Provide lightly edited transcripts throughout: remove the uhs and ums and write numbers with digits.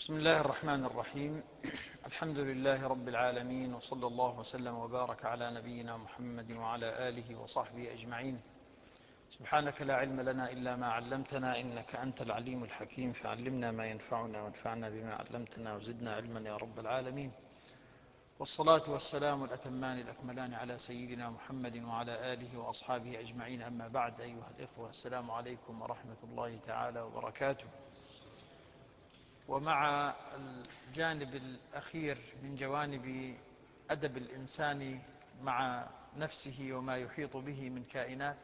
بسم الله الرحمن الرحيم. الحمد لله رب العالمين، وصلى الله وسلم وبارك على نبينا محمد وعلى آله وصحبه أجمعين. سبحانك لا علم لنا إلا ما علمتنا، إنك أنت العليم الحكيم، فعلمنا ما ينفعنا وانفعنا بما علمتنا وزدنا علما يا رب العالمين. والصلاة والسلام الأتمان الأكملان على سيدنا محمد وعلى آله وأصحابه أجمعين. أما بعد، أيها الإخوة، السلام عليكم ورحمة الله تعالى وبركاته. ومع الجانب الأخير من جوانب أدب الإنسان مع نفسه وما يحيط به من كائنات،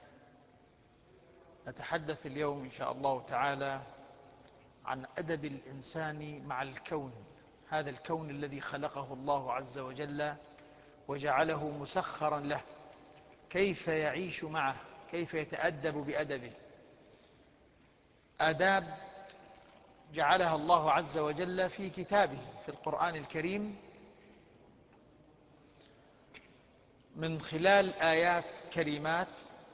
نتحدث اليوم إن شاء الله تعالى عن أدب الإنسان مع الكون، هذا الكون الذي خلقه الله عز وجل وجعله مسخرا له، كيف يعيش معه، كيف يتأدب بأدبه. آداب جعلها الله عز وجل في كتابه في القرآن الكريم من خلال آيات كريمات.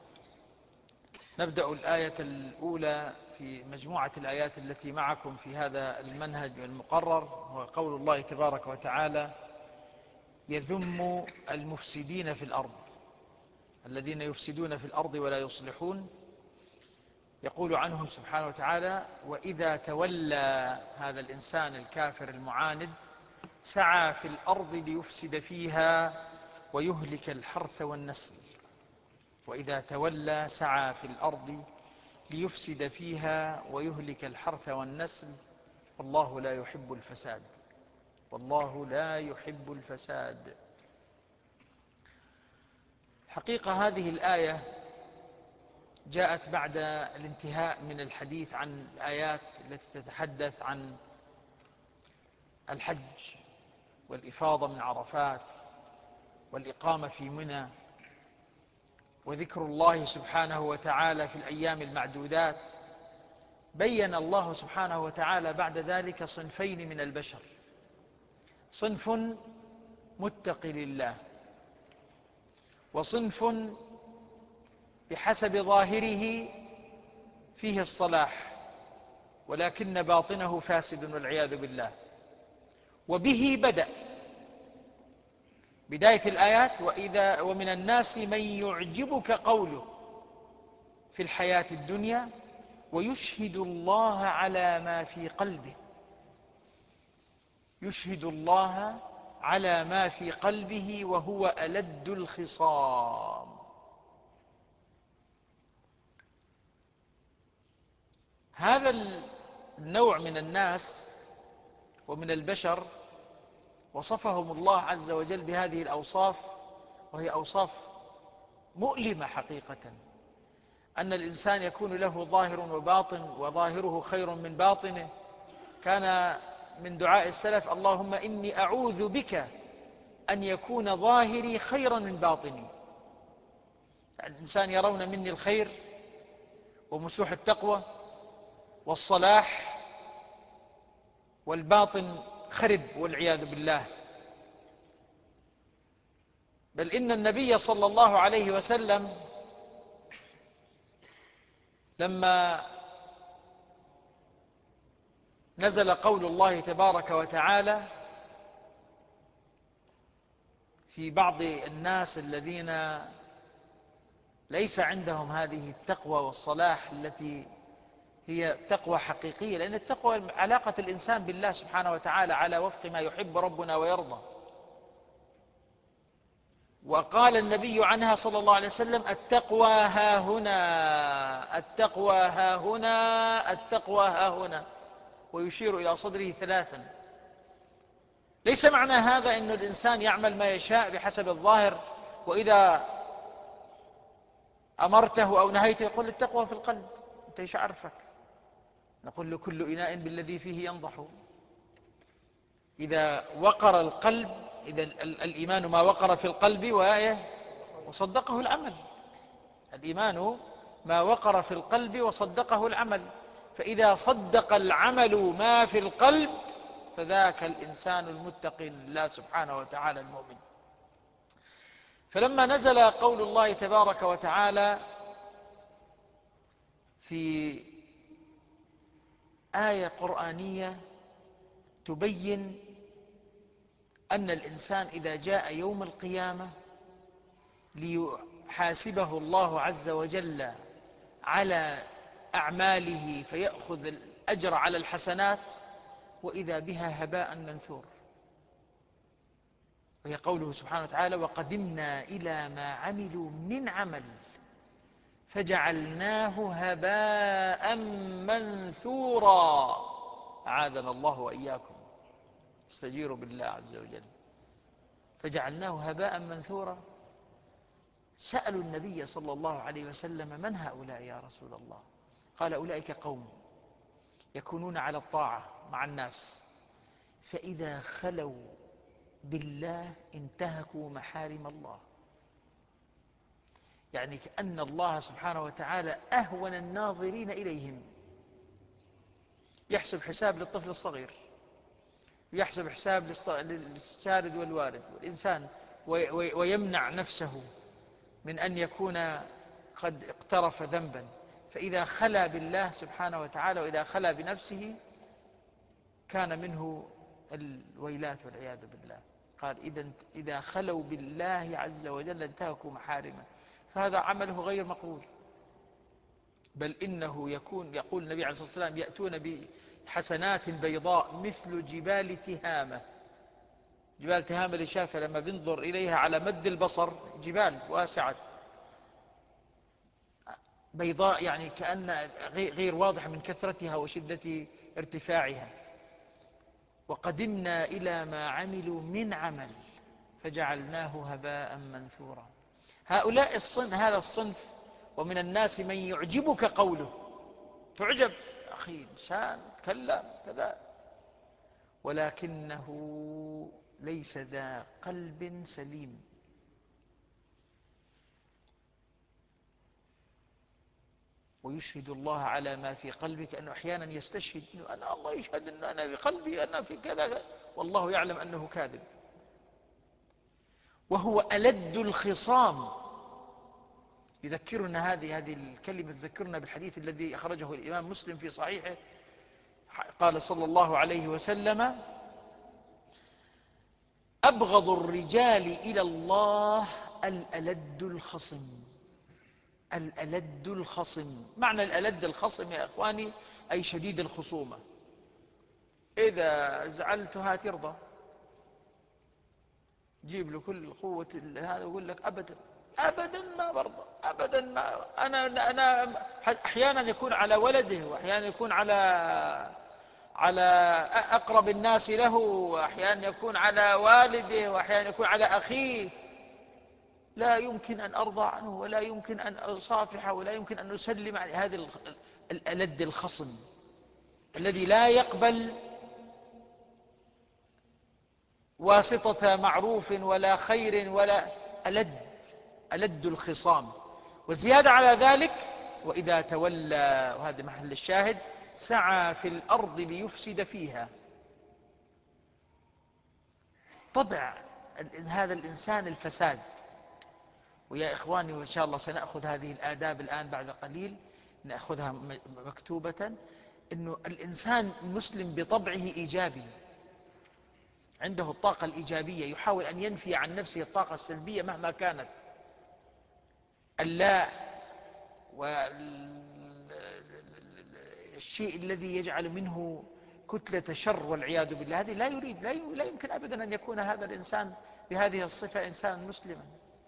نبدأ الآية الأولى في مجموعة الآيات التي معكم في هذا المنهج المقرر، هو قول الله تبارك وتعالى: يذم المفسدين في الأرض، الذين يفسدون في الأرض ولا يصلحون. يقول عنهم سبحانه وتعالى: وإذا تولى هذا الإنسان الكافر المعاند سعى في الأرض ليفسد فيها ويهلك الحرث والنسل. وإذا تولى سعى في الأرض ليفسد فيها ويهلك الحرث والنسل، والله لا يحب الفساد، والله لا يحب الفساد. حقيقة هذه الآية جاءت بعد الانتهاء من الحديث عن الآيات التي تتحدث عن الحج والإفاضة من عرفات والإقامة في منى، وذكر الله سبحانه وتعالى في الأيام المعدودات. بين الله سبحانه وتعالى بعد ذلك صنفين من البشر: صنف متقي لله، وصنف بحسب ظاهره فيه الصلاح ولكن باطنه فاسد والعياذ بالله. وبه بدأ بداية الآيات: ومن الناس من يعجبك قوله في الحياة الدنيا ويشهد الله على ما في قلبه، يشهد الله على ما في قلبه وهو ألد الخصام. هذا النوع من الناس ومن البشر وصفهم الله عز وجل بهذه الأوصاف، وهي أوصاف مؤلمة حقيقة، أن الإنسان يكون له ظاهر وباطن وظاهره خير من باطنه. كان من دعاء السلف: اللهم إني أعوذ بك أن يكون ظاهري خيرا من باطني. يعني الإنسان يرون مني الخير ومسوح التقوى والصلاح، والباطن خرب والعياذ بالله. بل إن النبي صلى الله عليه وسلم لما نزل قول الله تبارك وتعالى في بعض الناس الذين ليس عندهم هذه التقوى والصلاح التي هي تقوى حقيقية، لأن التقوى علاقة الإنسان بالله سبحانه وتعالى على وفق ما يحب ربنا ويرضى. وقال النبي عنها صلى الله عليه وسلم: التقوى ها هنا، التقوى ها هنا، التقوى ها هنا، ويشير إلى صدره ثلاثا. ليس معنى هذا أن الإنسان يعمل ما يشاء بحسب الظاهر، وإذا أمرته أو نهيته يقول التقوى في القلب. أنت إيش عرفك؟ نقول له: كل إناء بالذي فيه ينضح. إذا وقر القلب، إذا الإيمان ما وقر في القلب وصدقه العمل. الإيمان ما وقر في القلب وصدقه العمل، فإذا صدق العمل ما في القلب فذاك الإنسان المتقي لله سبحانه وتعالى المؤمن. فلما نزل قول الله تبارك وتعالى في آية قرآنية تبين أن الإنسان إذا جاء يوم القيامة ليحاسبه الله عز وجل على أعماله فيأخذ الأجر على الحسنات، وإذا بها هباء منثور. وهي قوله سبحانه وتعالى: وقدمنا إلى ما عملوا من عمل فجعلناه هباء منثورا. أعاذنا الله وإياكم، استجيروا بالله عز وجل. فجعلناه هباء منثورا. سألوا النبي صلى الله عليه وسلم: من هؤلاء يا رسول الله؟ قال: أولئك قوم يكونون على الطاعة مع الناس، فإذا خلوا بالله انتهكوا محارم الله. يعني كأن الله سبحانه وتعالى أهون الناظرين إليهم. يحسب حساب للطفل الصغير، يحسب حساب للشارد والوارد والإنسان، ويمنع نفسه من أن يكون قد اقترف ذنبا. فإذا خلا بالله سبحانه وتعالى وإذا خلا بنفسه كان منه الويلات والعياذ بالله. قال: إذا خلوا بالله عز وجل انتهكوا محارمه. فهذا عمله غير مقبول، بل إنه يقول النبي عليه الصلاة والسلام: يأتون بحسنات بيضاء مثل جبال تهامة. جبال تهامة اللي شافها لما بنظر إليها على مد البصر، جبال واسعة بيضاء، يعني كأن غير واضح من كثرتها وشدة ارتفاعها. وقدمنا إلى ما عملوا من عمل فجعلناه هباء منثورا. هذا الصنف، ومن الناس من يعجبك قوله، تعجب: أخي إنسان تكلم كذا، ولكنه ليس ذا قلب سليم. ويشهد الله على ما في قلبك، أنه أحيانا يستشهد أنه الله يشهد أنه أنا بقلبي أنا في كذا، والله يعلم أنه كاذب. وهو ألد الخصام. يذكرنا هذه الكلمة تذكرنا بالحديث الذي أخرجه الإمام مسلم في صحيحه. قال صلى الله عليه وسلم: أبغض الرجال إلى الله الألد الخصم. الألد الخصم، معنى الألد الخصم يا أخواني أي شديد الخصومة. إذا زعلتها ترضى، جيب له كل قوة هذا ويقول لك: أبدا أبدا ما برضى، أبدا ما أنا أحيانا يكون على ولده، وأحيانا يكون على أقرب الناس له، وأحيانا يكون على والده، وأحيانا يكون على أخيه. لا يمكن أن أرضى عنه، ولا يمكن أن أصافحه، ولا يمكن أن أسلم على هذا الألد الخصم الذي لا يقبل واسطة معروف ولا خير ولا ألد الخصام. وزيادة على ذلك: وإذا تولى، وهذا محل الشاهد، سعى في الأرض ليفسد فيها. طبع هذا الإنسان الفساد. ويا إخواني، وإن شاء الله سنأخذ هذه الآداب الآن بعد قليل، نأخذها مكتوبة، أنه الإنسان المسلم بطبعه إيجابي، عنده الطاقة الإيجابية، يحاول أن ينفي عن نفسه الطاقة السلبية مهما كانت. اللا والشيء الذي يجعل منه كتلة شر والعياذ بالله، هذه لا يريد، لا يمكن أبدا أن يكون هذا الإنسان بهذه الصفة إنسانا مسلما.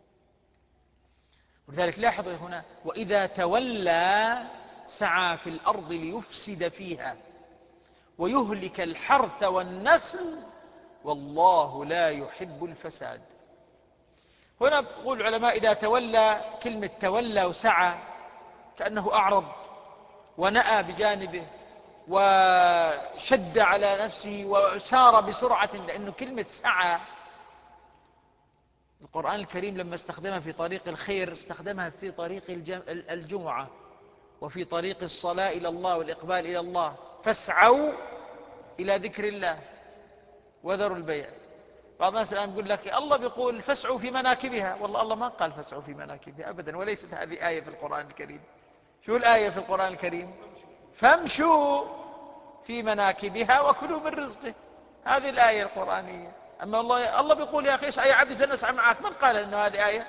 ولذلك لاحظوا هنا: وإذا تولى سعى في الأرض ليفسد فيها ويهلك الحرث والنسل والله لا يحب الفساد. هنا يقول العلماء: إذا تولى، كلمة تولى وسعى كأنه أعرض ونأى بجانبه وشد على نفسه وسار بسرعة، لأنه كلمة سعى القرآن الكريم لما استخدمها في طريق الخير استخدمها في طريق الجمعة، وفي طريق الصلاة إلى الله والإقبال إلى الله. فاسعوا إلى ذكر الله وذروا البيع. بعض الناس الآن يقول لك الله بيقول فاسعوا في مناكبها. والله الله ما قال فاسعوا في مناكبها أبدا، وليست هذه آية في القرآن الكريم. شو الآية في القرآن الكريم؟ فامشوا في مناكبها وكلوا من رزقه. هذه الآية القرآنية. أما الله بيقول يا أخي اسعى يا عبد تنسعى معك، من قال أنه هذه آية؟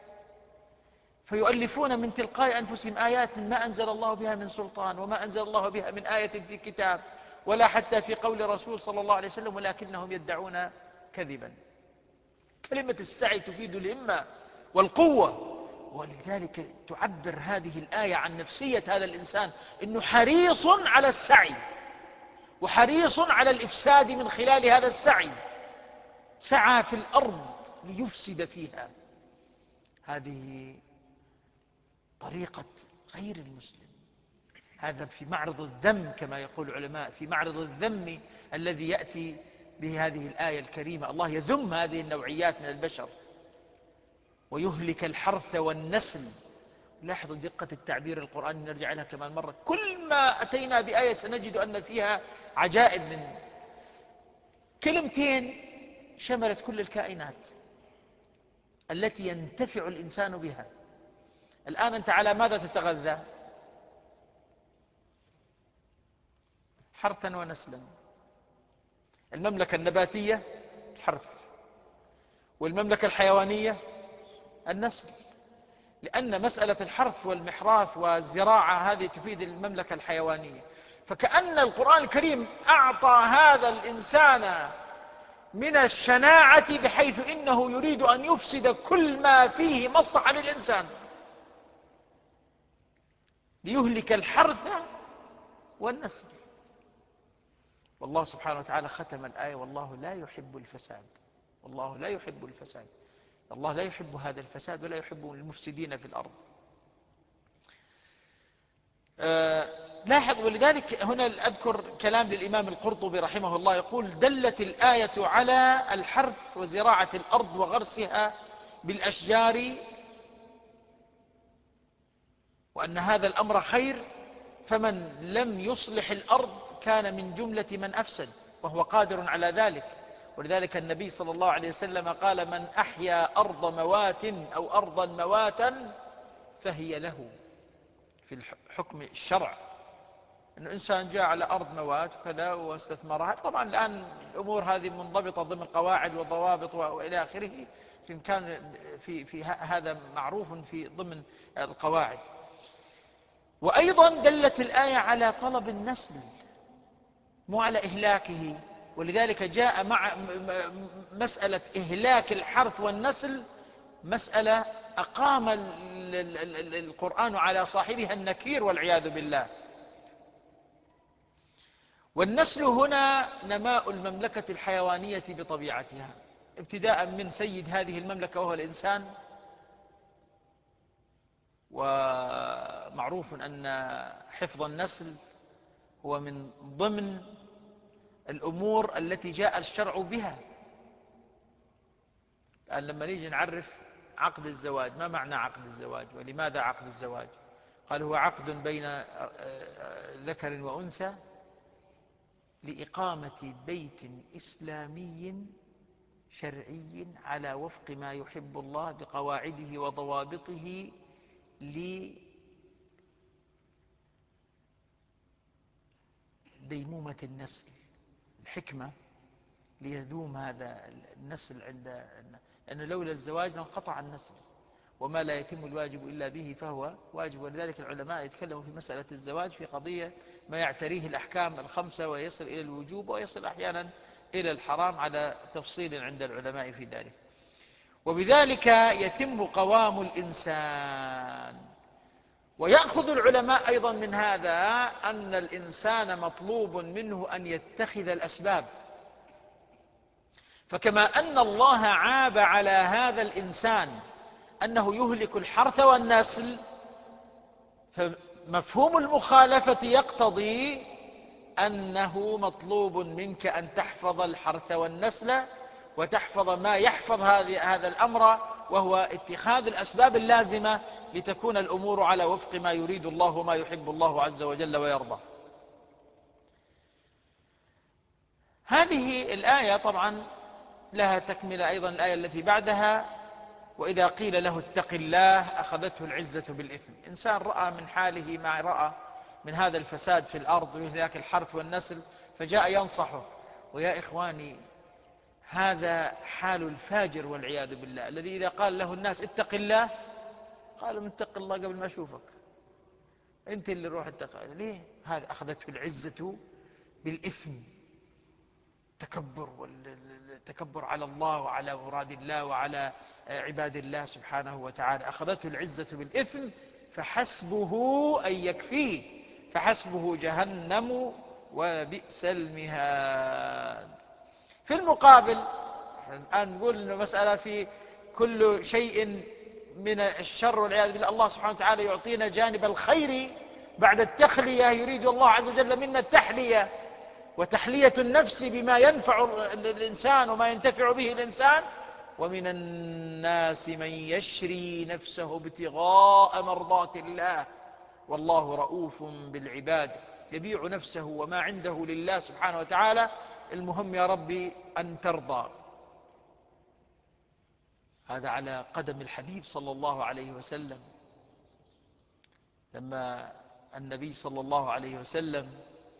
فيؤلفون من تلقاء أنفسهم آيات ما أنزل الله بها من سلطان، وما أنزل الله بها من آية في كتاب، ولا حتى في قول رسول صلى الله عليه وسلم، ولكنهم يدعون كذبا. كلمة السعي تفيد الهمة والقوة، ولذلك تعبر هذه الآية عن نفسية هذا الإنسان، إنه حريص على السعي، وحريص على الإفساد من خلال هذا السعي. سعى في الأرض ليفسد فيها. هذه طريقة غير المسلم. هذا في معرض الذم كما يقول العلماء، في معرض الذم الذي يأتي به هذه الآية الكريمة. الله يذم هذه النوعيات من البشر ويهلك الحرث والنسل. لاحظوا دقة التعبير القرآني، نرجع لها كمان مرة. كل ما أتينا بآية سنجد أن فيها عجائب، من كلمتين شملت كل الكائنات التي ينتفع الإنسان بها. الآن أنت على ماذا تتغذى؟ حرثا ونسلا. المملكة النباتية الحرث، والمملكة الحيوانية النسل. لأن مسألة الحرث والمحراث والزراعة هذه تفيد المملكة الحيوانية. فكأن القرآن الكريم أعطى هذا الإنسان من الشناعة بحيث إنه يريد أن يفسد كل ما فيه مصلحة للإنسان، ليهلك الحرث والنسل. والله سبحانه وتعالى ختم الآية: والله لا يحب الفساد. والله لا يحب الفساد. الله لا يحب هذا الفساد ولا يحب المفسدين في الأرض. لاحظ، ولذلك هنا أذكر كلام للإمام القرطبي رحمه الله، يقول: دلت الآية على الحرث وزراعة الأرض وغرسها بالأشجار، وأن هذا الأمر خير، فمن لم يصلح الأرض كان من جملة من أفسد، وهو قادر على ذلك. ولذلك النبي صلى الله عليه وسلم قال: من أحيا أرض موات أو أرضا مواتا فهي له. في حكم الشرع أن الإنسان جاء على أرض موات وكذا واستثمرها. طبعا الآن الأمور هذه منضبطة ضمن قواعد وضوابط وإلى آخره، لكن كان في هذا معروف في ضمن القواعد. وأيضا دلت الآية على طلب النسل، مو على إهلاكه. ولذلك جاء مع مسألة إهلاك الحرث والنسل مسألة أقام القرآن على صاحبها النكير والعياذ بالله. والنسل هنا نماء المملكة الحيوانية بطبيعتها، ابتداء من سيد هذه المملكة وهو الإنسان. ومعروف أن حفظ النسل هو من ضمن الأمور التي جاء الشرع بها. الآن لما نيجي نعرف عقد الزواج، ما معنى عقد الزواج ولماذا عقد الزواج؟ قال: هو عقد بين ذكر وأنثى لإقامة بيت إسلامي شرعي على وفق ما يحب الله بقواعده وضوابطه، لديمومة النسل. الحكمة ليدوم هذا النسل لأنه لولا الزواج لانقطع النسل، وما لا يتم الواجب إلا به فهو واجب. ولذلك العلماء يتكلموا في مسألة الزواج في قضية ما يعتريه الأحكام الخمسة، ويصل إلى الوجوب ويصل أحيانا إلى الحرام، على تفصيل عند العلماء في ذلك. وبذلك يتم قوام الإنسان. ويأخذ العلماء أيضا من هذا أن الإنسان مطلوب منه أن يتخذ الأسباب. فكما أن الله عاب على هذا الإنسان أنه يهلك الحرث والنسل، فمفهوم المخالفة يقتضي أنه مطلوب منك أن تحفظ الحرث والنسل، وتحفظ ما يحفظ هذا الأمر، وهو اتخاذ الأسباب اللازمة لتكون الأمور على وفق ما يريد الله وما يحب الله عز وجل ويرضى. هذه الآية طبعا لها تكملة أيضا، الآية التي بعدها: وإذا قيل له اتق الله أخذته العزة بالإثم. إنسان رأى من حاله ما رأى من هذا الفساد في الأرض وإهلاك الحرث والنسل، فجاء ينصحه ويا إخواني هذا حال الفاجر والعياذ بالله، الذي إذا قال له الناس اتق الله قالوا اتق الله قبل ما أشوفك، أنت اللي روح اتق. ليه؟ هذا أخذته العزة بالإثم، والتكبر على الله وعلى مراد الله وعلى عباد الله سبحانه وتعالى. أخذته العزة بالإثم فحسبه أن يكفيه، فحسبه جهنم وبئس المهاد. في المقابل الآن نقول أنه مسألة في كل شيء من الشر والعياذ بالله، الله سبحانه وتعالى يعطينا جانب الخير بعد التخلية. يريد الله عز وجل منا التحلية وتحلية النفس بما ينفع الإنسان وما ينتفع به الإنسان. ومن الناس من يشري نفسه ابتغاء مرضات الله والله رؤوف بالعباد، يبيع نفسه وما عنده لله سبحانه وتعالى. المهم يا ربي أن ترضى. هذا على قدم الحبيب صلى الله عليه وسلم. لما النبي صلى الله عليه وسلم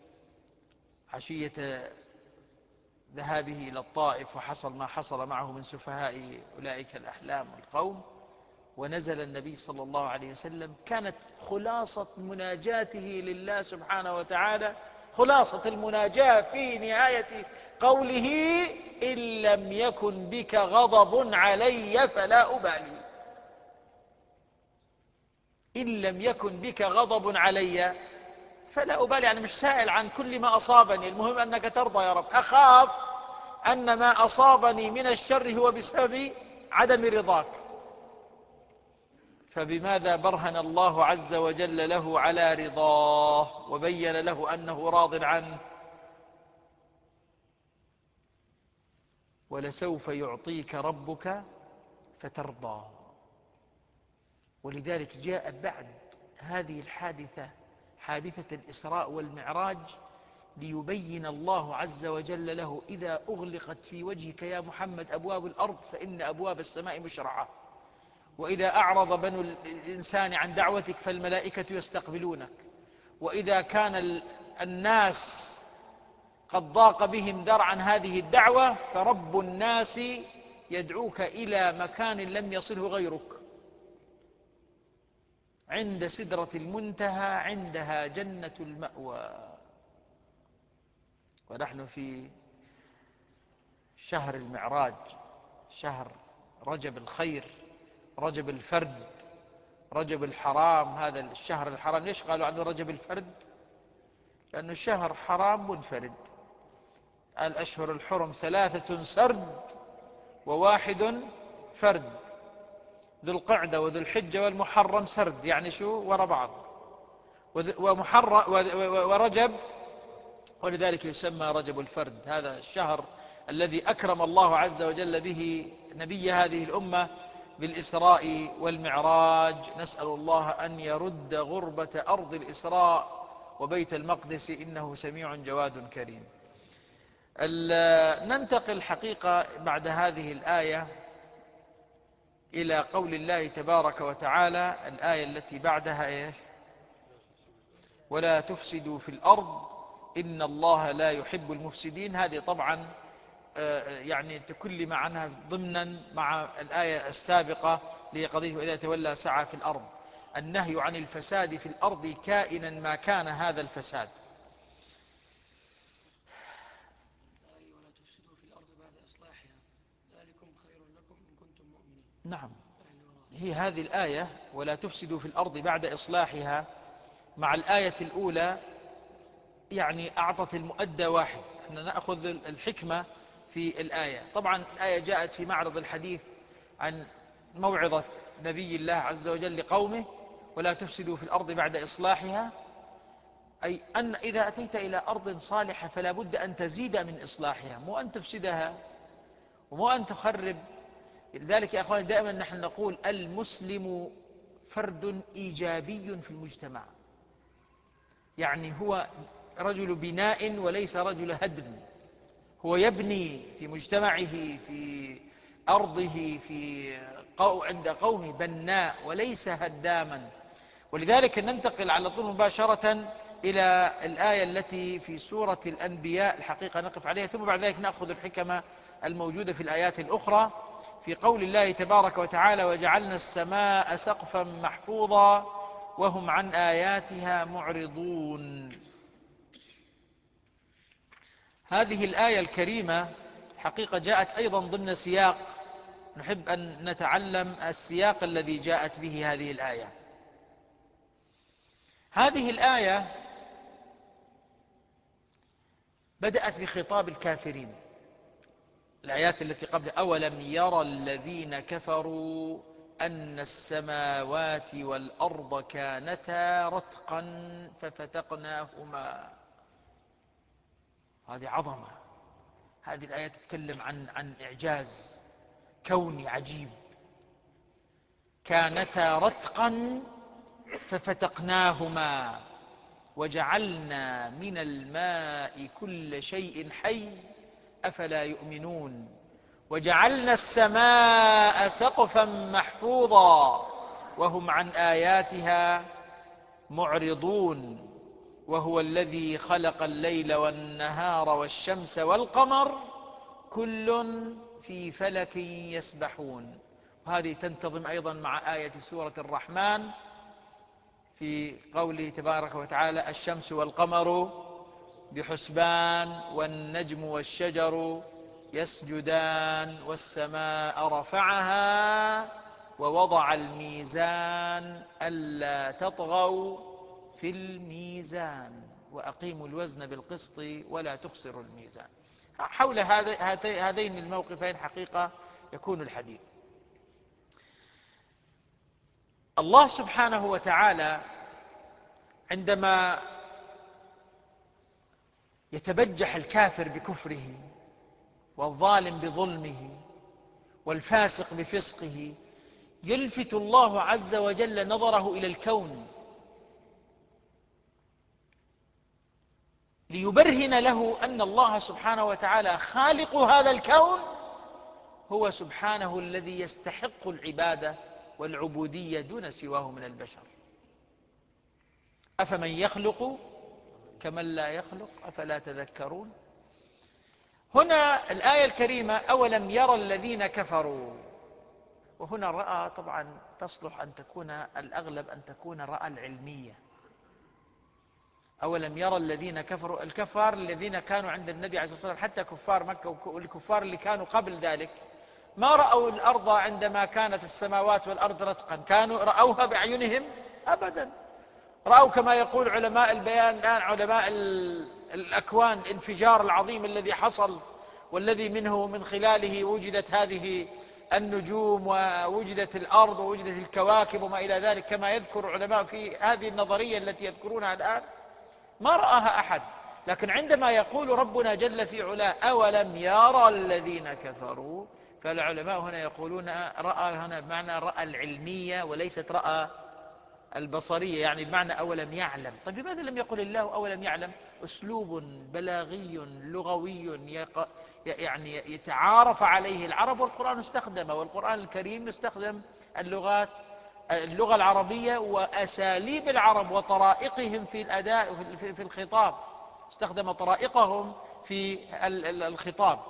عشية ذهابه إلى الطائف وحصل ما حصل معه من سفهاء أولئك الأحلام والقوم، ونزل النبي صلى الله عليه وسلم، كانت خلاصة مناجاته لله سبحانه وتعالى، خلاصة المناجاة في نهاية قوله: إن لم يكن بك غضب علي فلا أبالي. إن لم يكن بك غضب علي فلا أبالي، يعني مش سائل عن كل ما أصابني، المهم أنك ترضى يا رب. أخاف أن ما أصابني من الشر هو بسبب عدم رضاك. فبماذا برهن الله عز وجل له على رضاه وبين له أنه راض عنه؟ ولسوف يعطيك ربك فترضى. ولذلك جاء بعد هذه الحادثة، حادثة الإسراء والمعراج، ليبين الله عز وجل له: إذا أغلقت في وجهك يا محمد أبواب الأرض فإن أبواب السماء مشرعة، وإذا أعرض بنو الإنسان عن دعوتك فالملائكة يستقبلونك، وإذا كان الناس قد ضاق بهم ذرعا هذه الدعوة فرب الناس يدعوك إلى مكان لم يصله غيرك، عند سدرة المنتهى عندها جنة المأوى. ونحن في شهر المعراج، شهر رجب الخير، رجب الفرد، رجب الحرام. هذا الشهر الحرام ليش قالوا عنه رجب الفرد؟ لأنه شهر حرام منفرد. الأشهر الحرم 3 سرد وواحد فرد، ذو القعدة وذو الحجة والمحرم سرد، يعني شو وراء بعض، ورجب، ولذلك يسمى رجب الفرد. هذا الشهر الذي أكرم الله عز وجل به نبي هذه الأمة بالإسراء والمعراج. نسأل الله أن يرد غربة أرض الإسراء وبيت المقدس، إنه سميع جواد كريم. ننتقل حقيقة بعد هذه الآية إلى قول الله تبارك وتعالى، الآية التي بعدها إيش؟ ولا تفسدوا في الأرض إن الله لا يحب المفسدين. هذه طبعا يعني تكلم عنها ضمنا مع الآية السابقة لقضية وإذا تولى سعى في الأرض. النهي عن الفساد في الأرض كائنا ما كان هذا الفساد. ولا تفسدوا في الأرض بعد إصلاحها ذلكم خير لكم إن كنتم مؤمنين. نعم، هي هذه الآية ولا تفسدوا في الأرض بعد إصلاحها مع الآية الأولى يعني أعطت المؤدى واحد. احنا نأخذ الحكمة في الآية. طبعا الآية جاءت في معرض الحديث عن موعظة نبي الله عز وجل لقومه: ولا تفسدوا في الأرض بعد إصلاحها، أي أن إذا أتيت إلى أرض صالحة فلا بد أن تزيد من إصلاحها، مو أن تفسدها ومو أن تخرب. لذلك يا أخواني دائما نحن نقول المسلم فرد إيجابي في المجتمع، يعني هو رجل بناء وليس رجل هدم. هو يبني في مجتمعه، في أرضه، عند قومه بناء وليس هداما. ولذلك ننتقل على طول مباشرة إلى الآية التي في سورة الأنبياء، الحقيقة نقف عليها، ثم بعد ذلك نأخذ الحكمة الموجودة في الآيات الأخرى. في قول الله تبارك وتعالى: وجعلنا السماء سقفا محفوظا وهم عن آياتها معرضون. هذه الآية الكريمة حقيقة جاءت أيضا ضمن سياق، نحب أن نتعلم السياق الذي جاءت به هذه الآية. هذه الآية بدأت بخطاب الكافرين. الآيات التي قبل: أولم يرى الذين كفروا أن السماوات والأرض كانتا رتقا ففتقناهما. هذه عظمة. هذه الآية تتكلم عن إعجاز كوني عجيب. كانتا رتقا ففتقناهما وجعلنا من الماء كل شيء حي أفلا يؤمنون. وجعلنا السماء سقفا محفوظا وهم عن آياتها معرضون. وهو الذي خلق الليل والنهار والشمس والقمر كل في فلك يسبحون. وهذه تنتظم أيضا مع آية سورة الرحمن في قوله تبارك وتعالى: الشمس والقمر بحسبان والنجم والشجر يسجدان والسماء رفعها ووضع الميزان ألا تطغوا في الميزان وأقيموا الوزن بالقسط ولا تخسروا الميزان. حول هذين الموقفين حقيقة يكون الحديث. الله سبحانه وتعالى عندما يتبجح الكافر بكفره والظالم بظلمه والفاسق بفسقه، يلفت الله عز وجل نظره إلى الكون ليبرهن له أن الله سبحانه وتعالى خالق هذا الكون هو سبحانه الذي يستحق العبادة والعبودية دون سواه من البشر. أفمن يخلق كمن لا يخلق أفلا تذكرون. هنا الآية الكريمة: أولم يرى الذين كفروا. وهنا رأى طبعا تصلح أن تكون الأغلب أن تكون رأى العلمية. أولم يرى الذين كفروا، الكفار الذين كانوا عند النبي عليه الصلاة والسلام، حتى كفار مكة والكفار اللي كانوا قبل ذلك، ما رأوا الأرض عندما كانت السماوات والأرض رتقا، كانوا رأوها بأعينهم أبدا. رأوا كما يقول علماء البيان الآن، علماء الأكوان، الانفجار العظيم الذي حصل والذي من خلاله وجدت هذه النجوم ووجدت الأرض ووجدت الكواكب وما إلى ذلك، كما يذكر علماء في هذه النظرية التي يذكرونها الآن، ما رآها أحد. لكن عندما يقول ربنا جل في علاه: أولم يرى الذين كفروا، فالعلماء هنا يقولون رأى هنا بمعنى رأى العلمية وليست رأى البصرية، يعني بمعنى أولم يعلم. طيب لماذا لم يقل الله أولم يعلم؟ أسلوب بلاغي لغوي يعني يتعارف عليه العرب، والقرآن استخدمه، والقرآن الكريم استخدم اللغة العربية وأساليب العرب وطرائقهم في الأداء في الخطاب، استخدم طرائقهم في الخطاب.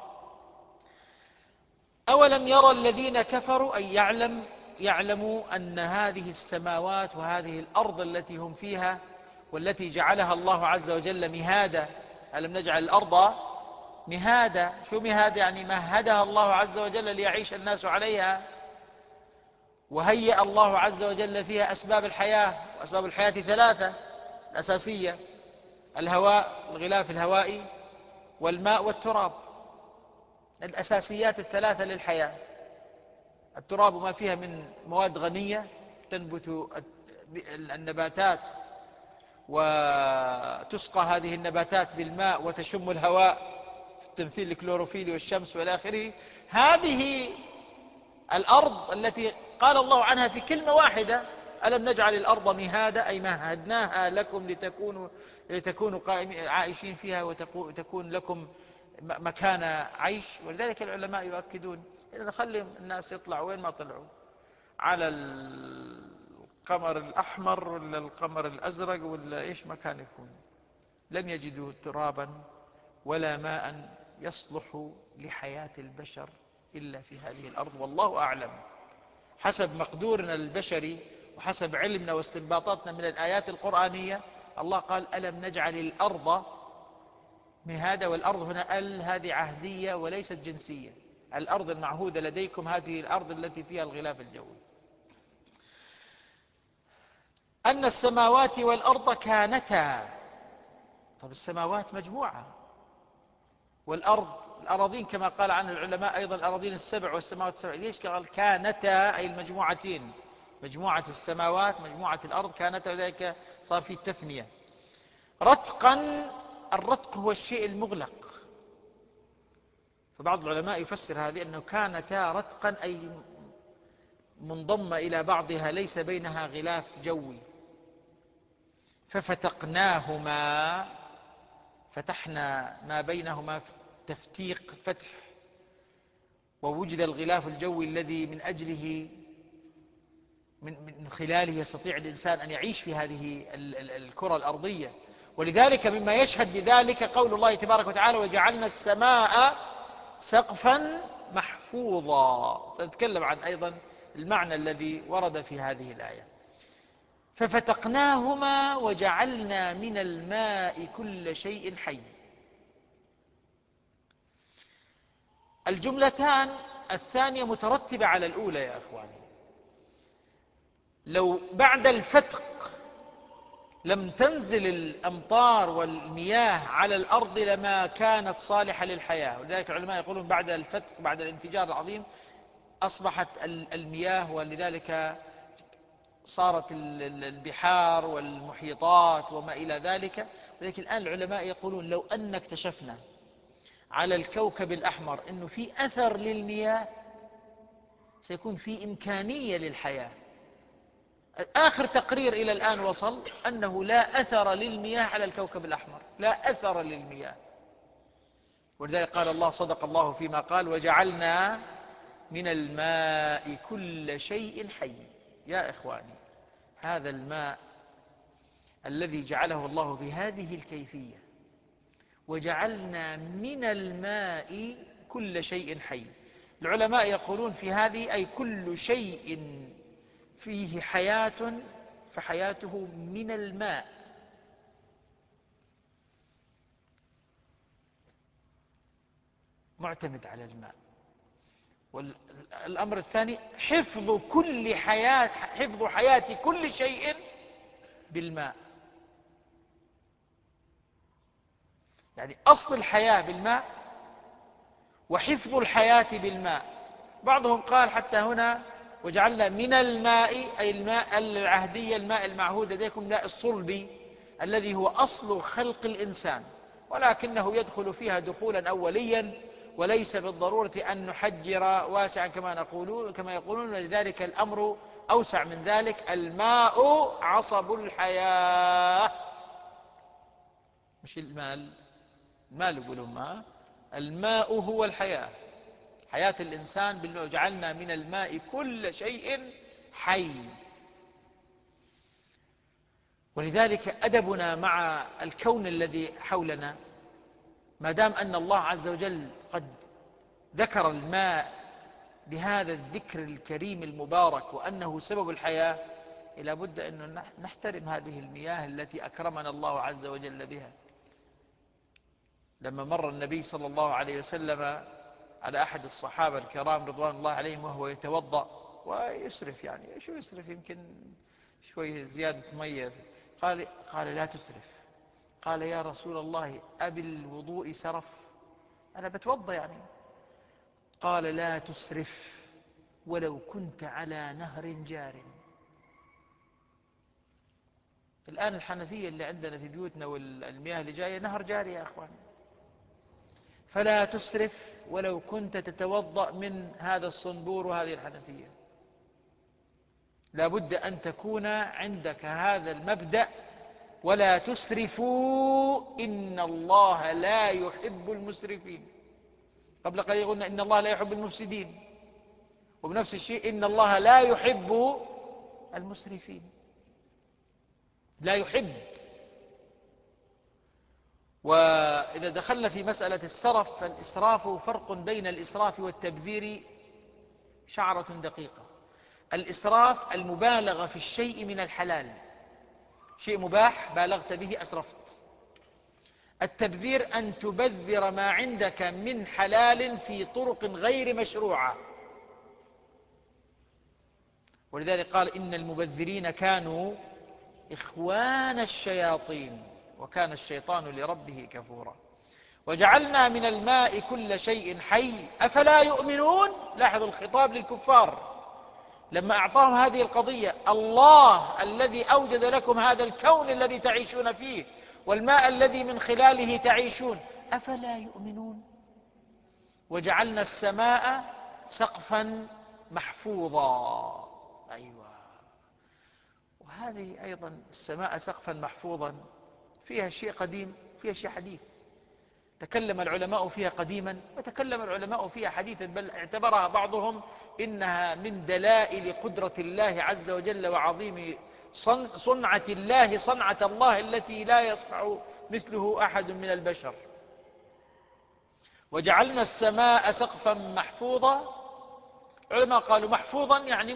أولم يرى الذين كفروا أي يعلموا أن هذه السماوات وهذه الأرض التي هم فيها والتي جعلها الله عز وجل مهادا. ألم نجعل الأرض مهادا؟ شو مهادا؟ يعني مهدها الله عز وجل ليعيش الناس عليها، وهيأ الله عز وجل فيها أسباب الحياة. وأسباب الحياة ثلاثة الأساسية: الهواء، الغلاف الهوائي، والماء، والتراب. الأساسيات الثلاثة للحياة: التراب ما فيها من مواد غنية تنبت النباتات وتسقى هذه النباتات بالماء وتشم الهواء في التمثيل الكلوروفيلي والشمس والى آخره. هذه الأرض التي قال الله عنها في كلمة واحدة: ألم نجعل الأرض مهادا، أي مهدناها لكم لتكونوا عائشين فيها وتكون لكم مكان عيش. ولذلك العلماء يؤكدون إن نخلي الناس يطلعوا وين ما طلعوا على القمر الأحمر ولا القمر الأزرق ولا إيش ما كان يكون، لن يجدوا ترابا ولا ماء يصلح لحياة البشر إلا في هذه الأرض، والله أعلم. حسب مقدورنا البشري وحسب علمنا واستنباطاتنا من الآيات القرآنية، الله قال ألم نجعل الأرض مهادا، والأرض هنا هذه عهدية وليست جنسية. الأرض المعهودة لديكم هذه الأرض التي فيها الغلاف الجوي. أن السماوات والأرض كانتا. طب السماوات مجموعة، الأراضين كما قال عن العلماء أيضا الأراضين السبع والسماوات السبع. ليش قال كانتا؟ أي المجموعتين، مجموعة السماوات مجموعة الأرض كانتا، وذلك صار في التثنية. رتقا، الرتق هو الشيء المغلق، فبعض العلماء يفسر هذه أنه كانتا رتقا أي منضمة إلى بعضها ليس بينها غلاف جوي. ففتقناهما، فتحنا ما بينهما تفتيق فتح، ووجد الغلاف الجوي الذي من أجله من خلاله يستطيع الإنسان أن يعيش في هذه الكرة الأرضية. ولذلك مما يشهد لذلك قول الله تبارك وتعالى وجعلنا السماء سقفا محفوظا. سنتكلم عن أيضا المعنى الذي ورد في هذه الآية. ففتقناهما وجعلنا من الماء كل شيء حي. الجملتان الثانية مترتبة على الأولى يا أخواني. لو بعد الفتق لم تنزل الأمطار والمياه على الأرض لما كانت صالحة للحياة. ولذلك العلماء يقولون بعد الفتق، بعد الانفجار العظيم، أصبحت المياه، ولذلك صارت البحار والمحيطات وما إلى ذلك. ولكن الآن العلماء يقولون لو أن اكتشفنا على الكوكب الأحمر أنه في أثر للمياه، سيكون في إمكانية للحياة. آخر تقرير إلى الآن وصل أنه لا أثر للمياه على الكوكب الأحمر، لا أثر للمياه. ولذلك قال الله صدق الله فيما قال وجعلنا من الماء كل شيء حي. يا إخواني، هذا الماء الذي جعله الله بهذه الكيفية، وجعلنا من الماء كل شيء حي. العلماء يقولون في هذه أي كل شيء فيه حياة فحياته من الماء. معتمد على الماء. والأمر الثاني حفظ حياة كل شيء بالماء. يعني أصل الحياة بالماء وحفظ الحياة بالماء. بعضهم قال حتى هنا وجعلنا من الماء أي الماء العهدي، الماء المعهود لديكم، الماء الصلبي الذي هو أصل خلق الإنسان، ولكنه يدخل فيها دخولا أوليا، وليس بالضرورة أن نحجر واسعا كما يقولون. لذلك الأمر أوسع من ذلك. الماء عصب الحياة، مش المال يقولون ماء. الماء هو الحياة، حياة الإنسان بالماء. جعلنا من الماء كل شيء حي. ولذلك أدبنا مع الكون الذي حولنا، ما دام أن الله عز وجل قد ذكر الماء بهذا الذكر الكريم المبارك وأنه سبب الحياة، إلا بد أن نحترم هذه المياه التي أكرمنا الله عز وجل بها. لما مر النبي صلى الله عليه وسلم على أحد الصحابة الكرام رضوان الله عليهم وهو يتوضأ ويسرف، يعني شو يسرف، يمكن شوي زيادة مية، قال لا تسرف. قال يا رسول الله أبي الوضوء سرف، أنا بتوضأ يعني. قال لا تسرف ولو كنت على نهر جار. الآن الحنفية اللي عندنا في بيوتنا والمياه اللي جاية نهر جاري يا أخوان. فلا تسرف ولو كنت تتوضأ من هذا الصنبور وهذه الحنفية. لا بد أن تكون عندك هذا المبدأ، ولا تسرفوا إن الله لا يحب المسرفين. قبل قليل قلنا إن الله لا يحب المفسدين، وبنفس الشيء إن الله لا يحب المسرفين. لا يحب. وإذا دخلنا في مسألة السرف، فالإسراف فرق بين الإسراف والتبذير شعرة دقيقة. الإسراف المبالغة في الشيء من الحلال، شيء مباح بالغت به أسرفت. التبذير أن تبذر ما عندك من حلال في طرق غير مشروعة. ولذلك قال إن المبذرين كانوا إخوان الشياطين وكان الشيطان لربه كفورا. وجعلنا من الماء كل شيء حي أفلا يؤمنون. لاحظوا الخطاب للكفار لما أعطاهم هذه القضية: الله الذي أوجد لكم هذا الكون الذي تعيشون فيه والماء الذي من خلاله تعيشون أفلا يؤمنون. وجعلنا السماء سقفا محفوظا. أيوة، وهذه أيضا السماء سقفا محفوظا فيها شيء قديم فيها شيء حديث. تكلم العلماء فيها قديما وتكلم العلماء فيها حديثا، بل اعتبرها بعضهم إنها من دلائل قدرة الله عز وجل وعظيم صنعة الله، صنعة الله التي لا يصنع مثله أحد من البشر. وجعلنا السماء سقفا محفوظا. العلماء قالوا محفوظا يعني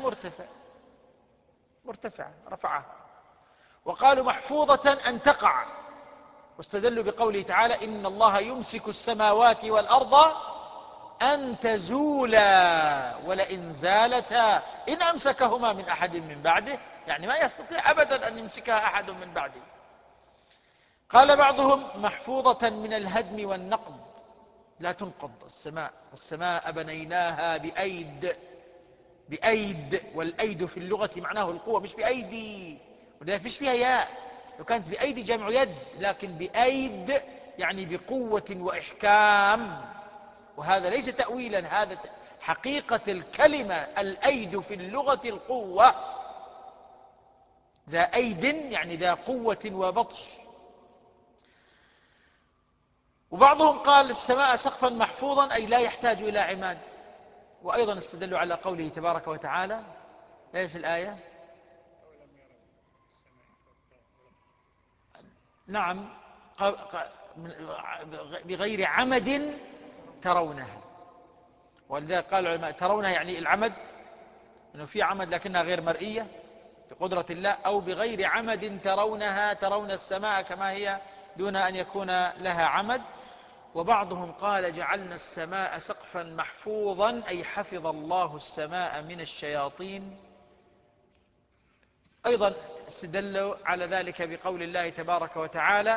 مرتفع رفعها، وقالوا محفوظة أن تقع، واستدلوا بقوله تعالى: إن الله يمسك السماوات والأرض أن تزولا ولئن زالتا إن أمسكهما من أحد من بعده، يعني ما يستطيع أبدا أن يمسكها أحد من بعده. قال بعضهم محفوظة من الهدم والنقض، لا تنقض السماء. والسماء بنيناها بأيد، والأيد في اللغة معناه القوة مش بأيدي، ولذلك فيش فيها ياء. لو كانت بأيدي جمع يد، لكن بأيد يعني بقوة وإحكام. وهذا ليس تأويلا، هذا حقيقة الكلمة. الأيد في اللغة القوة، ذا أيد يعني ذا قوة وبطش. وبعضهم قال السماء سقفا محفوظا أي لا يحتاج إلى عماد. وأيضا استدلوا على قوله تبارك وتعالى، ايش الآية؟ نعم، بغير عمد ترونها. ولذلك قال العلماء ترونها يعني العمد، أنه في عمد لكنها غير مرئية بقدرة الله، أو بغير عمد ترونها، ترون السماء كما هي دون أن يكون لها عمد. وبعضهم قال جعلنا السماء سقفا محفوظا أي حفظ الله السماء من الشياطين. أيضا استدلوا على ذلك بقول الله تبارك وتعالى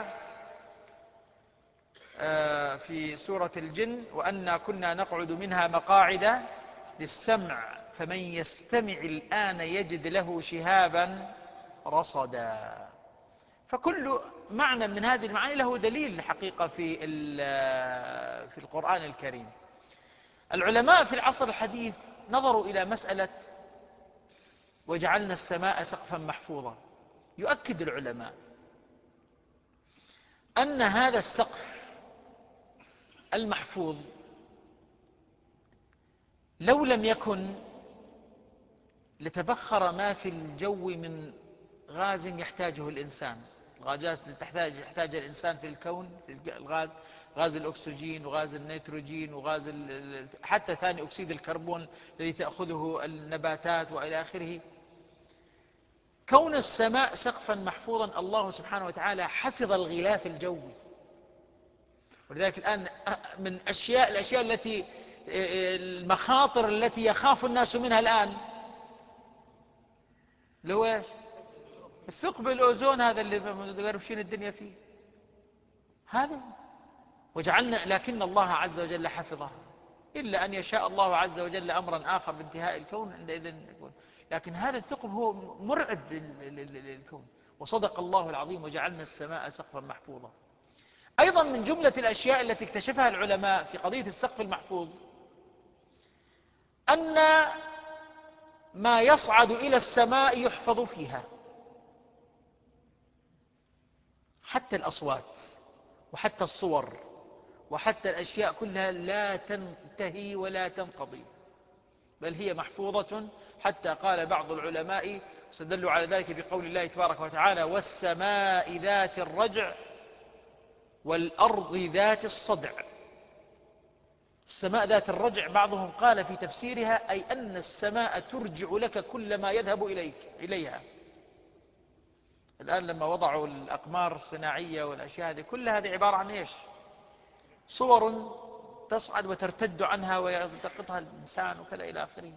في سورة الجن: وأنا كنا نقعد منها مقاعد للسمع فمن يستمع الآن يجد له شهابا رصدا. فكل معنى من هذه المعاني له دليل حقيقة في القرآن الكريم. العلماء في العصر الحديث نظروا إلى مسألة وجعلنا السماء سقفا محفوظا. يؤكد العلماء أن هذا السقف المحفوظ لو لم يكن لتبخر ما في الجو من غاز يحتاجه الإنسان. الغازات التي يحتاجها الإنسان في الكون، في الغاز، غاز الأكسجين وغاز النيتروجين وغاز حتى ثاني أكسيد الكربون الذي تأخذه النباتات وإلى آخره. كون السماء سقفا محفوظا، الله سبحانه وتعالى حفظ الغلاف الجوي. ولذلك الآن من الأشياء التي المخاطر التي يخاف الناس منها الآن اللي هو ايش؟ الثقب الأوزون، هذا اللي قربشين الدنيا فيه هذا. وجعلنا، لكن الله عز وجل حفظها، إلا أن يشاء الله عز وجل أمرا آخر بانتهاء الكون عندئذ يكون. لكن هذا الثقب هو مرعب للكون. وصدق الله العظيم: وجعلنا السماء سقفا محفوظا. أيضا من جملة الأشياء التي اكتشفها العلماء في قضية السقف المحفوظ أن ما يصعد إلى السماء يحفظ فيها، حتى الأصوات وحتى الصور وحتى الأشياء كلها لا تنتهي ولا تنقضي. بل هي محفوظة، حتى قال بعض العلماء استدلوا على ذلك بقول الله تبارك وتعالى: والسماء ذات الرجع والأرض ذات الصدع. السماء ذات الرجع بعضهم قال في تفسيرها أي أن السماء ترجع لك كل ما يذهب إليها. الآن لما وضعوا الأقمار الصناعية والأشياء هذه كلها، هذه عبارة عن إيش؟ صور تصعد وترتد عنها ويلتقطها الإنسان وكذا إلى آخره.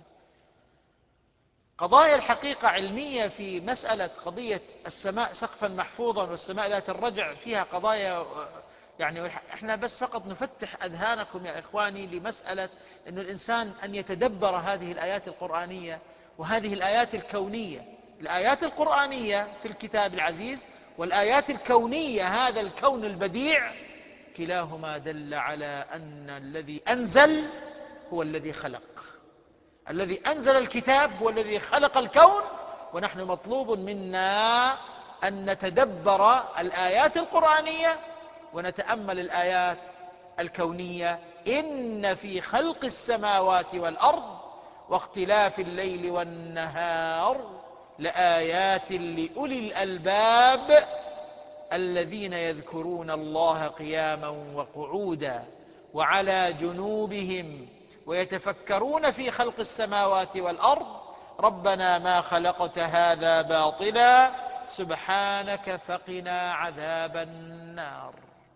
قضايا الحقيقة علمية في مسألة قضية السماء سقفا محفوظا والسماء ذات الرجع فيها قضايا، يعني احنا بس فقط نفتح أذهانكم يا إخواني لمسألة أن الإنسان أن يتدبر هذه الآيات القرآنية وهذه الآيات الكونية. الآيات القرآنية في الكتاب العزيز والآيات الكونية، هذا الكون البديع، كلاهما دل على أن الذي أنزل هو الذي خلق. الذي أنزل الكتاب هو الذي خلق الكون، ونحن مطلوب منا أن نتدبر الآيات القرآنية ونتأمل الآيات الكونية. إن في خلق السماوات والأرض واختلاف الليل والنهار لآيات لأولي الألباب الذين يذكرون الله قياما وقعودا وعلى جنوبهم ويتفكرون في خلق السماوات والأرض ربنا ما خلقت هذا باطلا سبحانك فقنا عذاب النار.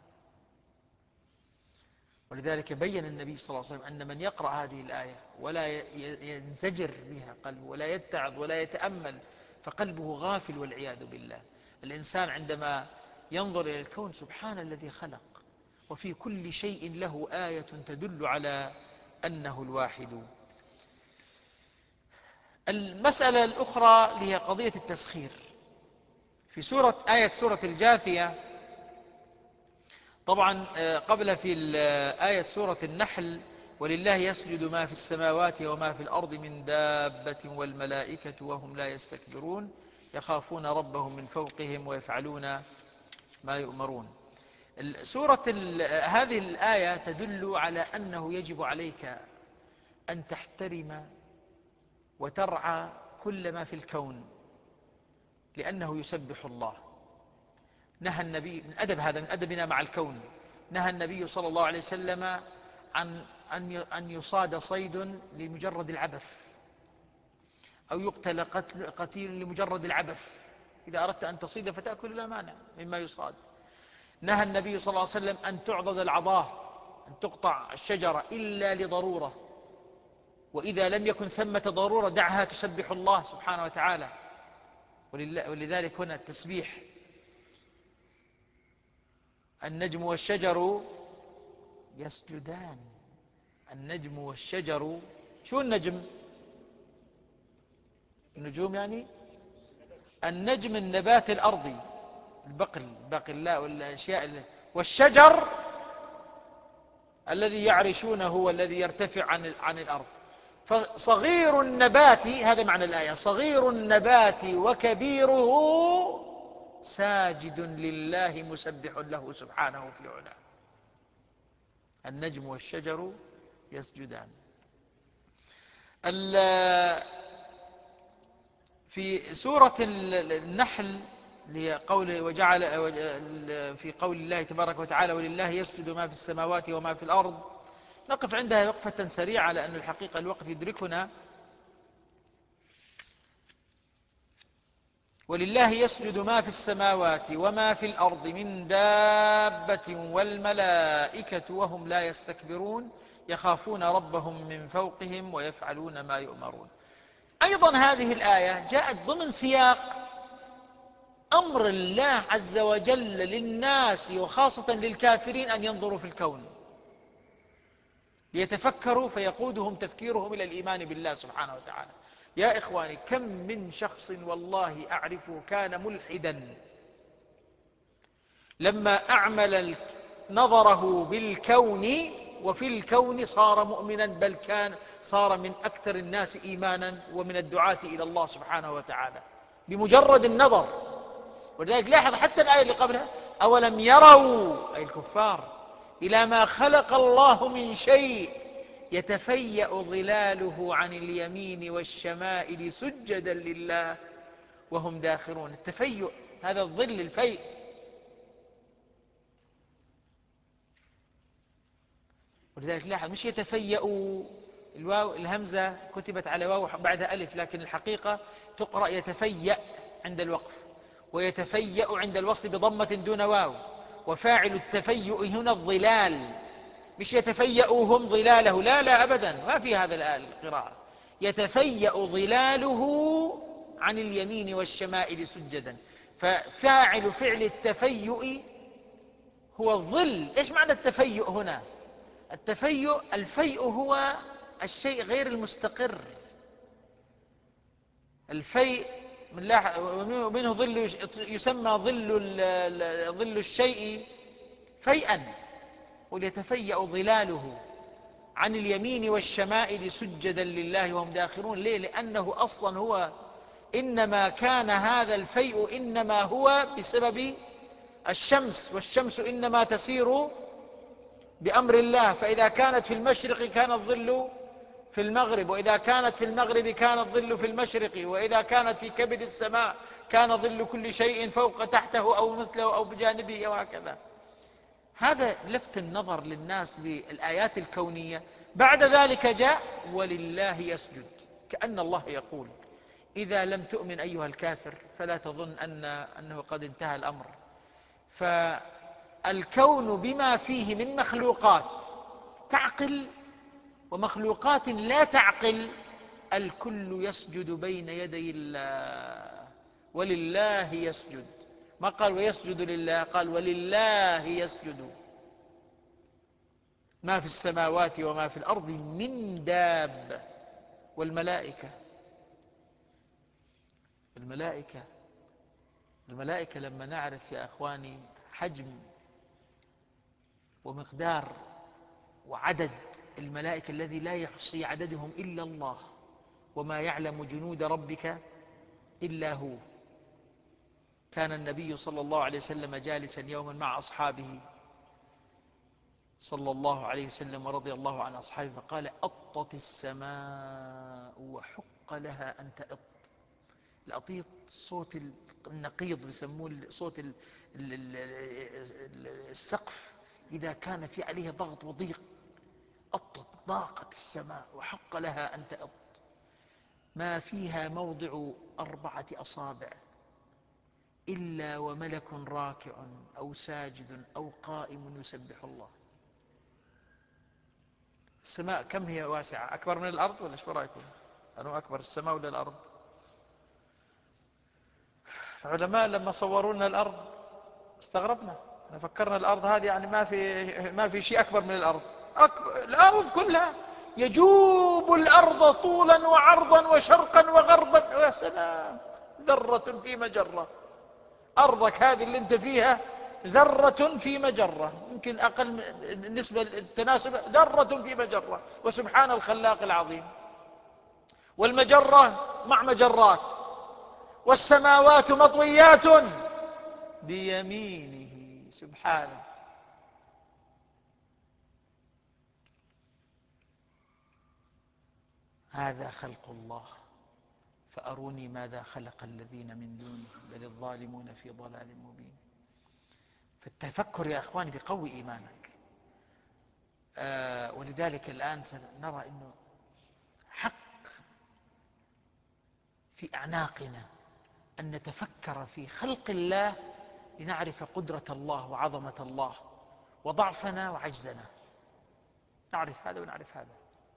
ولذلك بين النبي صلى الله عليه وسلم أن من يقرأ هذه الآية ولا ينزجر بها قلبه ولا يتعظ ولا يتأمل فقلبه غافل والعياذ بالله. الإنسان عندما ينظر إلى الكون، سبحان الذي خلق، وفي كل شيء له آية تدل على أنه الواحد. المسألة الأخرى هي قضية التسخير. في آية سورة الجاثية، طبعا قبل في آية سورة النحل: ولله يسجد ما في السماوات وما في الأرض من دابة والملائكة وهم لا يستكبرون يخافون ربهم من فوقهم ويفعلون ما يؤمرون. هذه الآية تدل على أنه يجب عليك أن تحترم وترعى كل ما في الكون، لأنه يسبح الله. نهى النبي من أدبنا مع الكون، نهى النبي صلى الله عليه وسلم عن أن يصاد صيد لمجرد العبث أو يقتل قتيل لمجرد العبث. إذا أردت أن تصيد فتأكل لا مانع مما يصاد. نهى النبي صلى الله عليه وسلم أن تعضد العضاه، أن تقطع الشجرة إلا لضرورة، وإذا لم يكن ثمة ضرورة دعها تسبح الله سبحانه وتعالى. ولذلك هنا التسبيح: النجم والشجر يسجدان. النجم والشجر، شو النجم؟ النجوم يعني النجم النبات الأرضي، البقلاء والأشياء، والشجر الذي يعرشونه والذي يرتفع عن الأرض. فصغير النبات، هذا معنى الآية، صغير النبات وكبيره ساجد لله مسبح له سبحانه في علاه. النجم والشجر يسجدان. في سورة النحل في قول الله تبارك وتعالى: ولله يسجد ما في السماوات وما في الأرض، نقف عندها وقفة سريعة لأن الحقيقة الوقت يدركنا. ولله يسجد ما في السماوات وما في الأرض من دابة والملائكة وهم لا يستكبرون يخافون ربهم من فوقهم ويفعلون ما يؤمرون. أيضا هذه الآية جاءت ضمن سياق أمر الله عز وجل للناس وخاصة للكافرين أن ينظروا في الكون ليتفكروا فيقودهم تفكيرهم إلى الإيمان بالله سبحانه وتعالى. يا إخواني، كم من شخص والله أعرفه كان ملحدا، لما أعمل نظره بالكون وفي الكون صار مؤمنا، بل صار من أكثر الناس إيمانا ومن الدعاة إلى الله سبحانه وتعالى بمجرد النظر. ولذلك لاحظ حتى الآية اللي قبلها: أولم يروا، أي الكفار، إلى ما خلق الله من شيء يتفيأ ظلاله عن اليمين والشمائل سجدا لله وهم داخرون. التفيؤ هذا الظل، الفيء. ولذلك لاحظ مش يتفيأ، الواو الهمزة كتبت على واو بعدها ألف، لكن الحقيقة تقرأ يتفيأ عند الوقف، ويتفيأ عند الوصل بضمة دون واو. وفاعل التفيؤ هنا الظلال، مش يتفيأهم ظلاله، لا لا أبدا، ما في هذا القراءة. يتفيأ ظلاله عن اليمين والشمائل سجدا. ففاعل فعل التفيؤ هو الظل. إيش معنى التفيؤ هنا؟ التفيؤ، الفيء هو الشيء غير المستقر. الفيء منه ظل، يسمى ظل الشيء فيئا. وليتفيأ ظلاله عن اليمين والشمائل سجدا لله وهم داخرون. ليه؟ لأنه أصلا هو إنما كان هذا الفيء إنما هو بسبب الشمس، والشمس إنما تسير بأمر الله. فإذا كانت في المشرق كان الظل في المغرب، وإذا كانت في المغرب كان الظل في المشرق، وإذا كانت في كبد السماء كان ظل كل شيء فوق تحته أو مثله أو بجانبه وهكذا. هذا لفت النظر للناس بالآيات الكونية. بعد ذلك جاء ولله يسجد، كأن الله يقول إذا لم تؤمن أيها الكافر فلا تظن أنه قد انتهى الأمر. فالكون بما فيه من مخلوقات تعقل ومخلوقات لا تعقل، الكل يسجد بين يدي الله. ولله يسجد، ما قال ويسجد لله، قال ولله يسجد ما في السماوات وما في الأرض من دابة. والملائكة، الملائكة لما نعرف يا أخواني حجم ومقدار وعدد الملائكة الذي لا يحصي عددهم إلا الله، وما يعلم جنود ربك إلا هو. كان النبي صلى الله عليه وسلم جالسا يوما مع أصحابه صلى الله عليه وسلم ورضي الله عن أصحابه، فقال أطت السماء وحق لها أن تأط. الأطيط صوت النقيض، بيسموه صوت السقف إذا كان في عليه ضغط وضيق. أطت، ضاقت السماء وحق لها أن تأط، ما فيها موضع 4 أصابع إلا وملك راكع أو ساجد أو قائم يسبح الله. السماء كم هي واسعة؟ أكبر من الأرض ولا شو رأيكم؟ أنه أكبر السماء ولا الأرض؟ العلماء لما صوروا لنا الأرض استغربنا، فكرنا الأرض هذه يعني ما في شيء أكبر من الأرض. الأرض كلها يجوب الأرض طولا وعرضا وشرقا وغربا. يا سلام، ذرة في مجرة. أرضك هذه اللي انت فيها ذرة في مجرة، يمكن أقل نسبة التناسب، ذرة في مجرة. وسبحان الخلاق العظيم. والمجرة مع مجرات، والسماوات مطويات بيمينه سبحانه. هذا خلق الله فأروني ماذا خلق الذين من دونه بل الظالمون في ضلال مبين. فالتفكر يا أخواني بقوي إيمانك. ولذلك الآن سنرى أنه حق في أعناقنا أن نتفكر في خلق الله لنعرف قدرة الله وعظمة الله وضعفنا وعجزنا. نعرف هذا ونعرف هذا.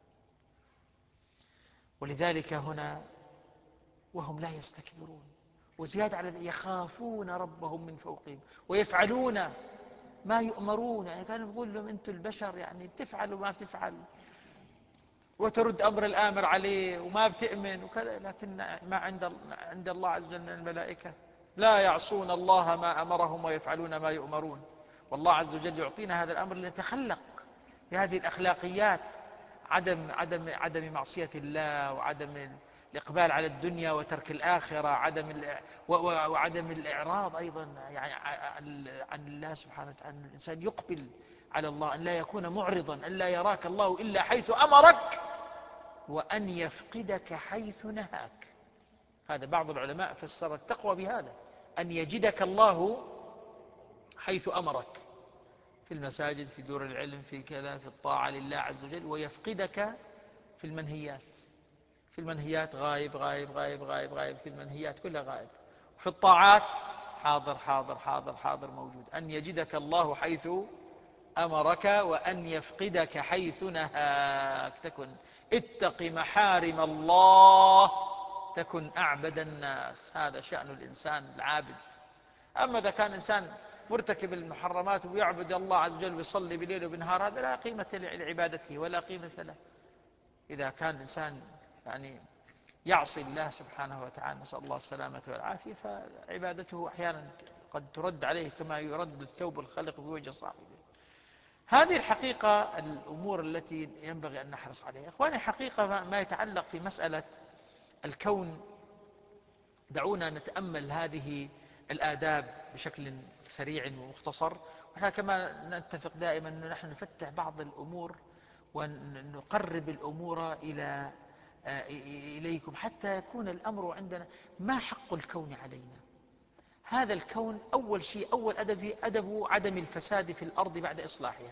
ولذلك هنا وهم لا يستكبرون، وزيادة على يخافون ربهم من فوقهم ويفعلون ما يؤمرون. يعني كانوا يقول لهم أنتم البشر يعني بتفعلوا ما بتفعل، وترد أمر الآمر عليه وما بتؤمن وكذا. لكن ما عند الله عز وجل من الملائكة لا يعصون الله ما أمرهم ويفعلون ما يؤمرون. والله عز وجل يعطينا هذا الأمر لنتخلق بهذه الأخلاقيات، عدم معصية الله، وعدم الإقبال على الدنيا وترك الآخرة، وعدم الإعراض أيضا يعني عن الله سبحانه وتعالى. الإنسان يقبل على الله، أن لا يكون معرضا، أن لا يراك الله إلا حيث أمرك، وأن يفقدك حيث نهاك. هذا بعض العلماء فسر التقوى بهذا، أن يجدك الله حيث أمرك، في المساجد، في دور العلم، في كذا، في الطاعة لله عز وجل، ويفقدك في المنهيات. في المنهيات غايب غايب غايب غايب غايب، في المنهيات كلها غايب. في الطاعات حاضر حاضر حاضر حاضر موجود. أن يجدك الله حيث أمرك، وأن يفقدك حيث نهاك. تكن اتق محارم الله تكن أعبد الناس. هذا شأن الإنسان العابد. أما إذا كان إنسان مرتكب المحرمات ويعبد الله عز وجل ويصلي بليل وبنهار، هذا لا قيمة لعبادته ولا قيمة له. إذا كان الإنسان يعني يعصي الله سبحانه وتعالى، نسأل الله السلامة والعافية، فعبادته أحيانا قد ترد عليه كما يرد الثوب الخلق بوجه صاحبه. هذه الحقيقة الأمور التي ينبغي أن نحرص عليها. إخواني، حقيقة ما يتعلق في مسألة الكون، دعونا نتأمل هذه الآداب بشكل سريع ومختصر. ونحن كما نتفق دائما أن نحن نفتح بعض الأمور ونقرب الأمور إليكم، حتى يكون الأمر عندنا. ما حق الكون علينا؟ هذا الكون أول شيء، أول أدب عدم الفساد في الأرض بعد إصلاحها.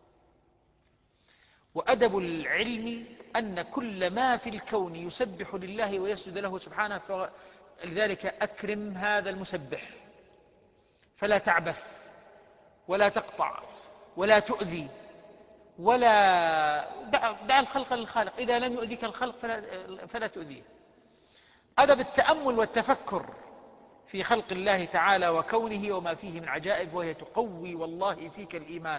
وأدب العلم أن كل ما في الكون يسبح لله ويسجد له سبحانه، لذلك أكرم هذا المسبح، فلا تعبث ولا تقطع ولا تؤذي، ولا دع الخلق للخالق. إذا لم يؤذيك الخلق فلا تؤذيه. أدب التأمل والتفكر في خلق الله تعالى وكونه وما فيه من عجائب، وهي تقوي والله فيك الإيمان.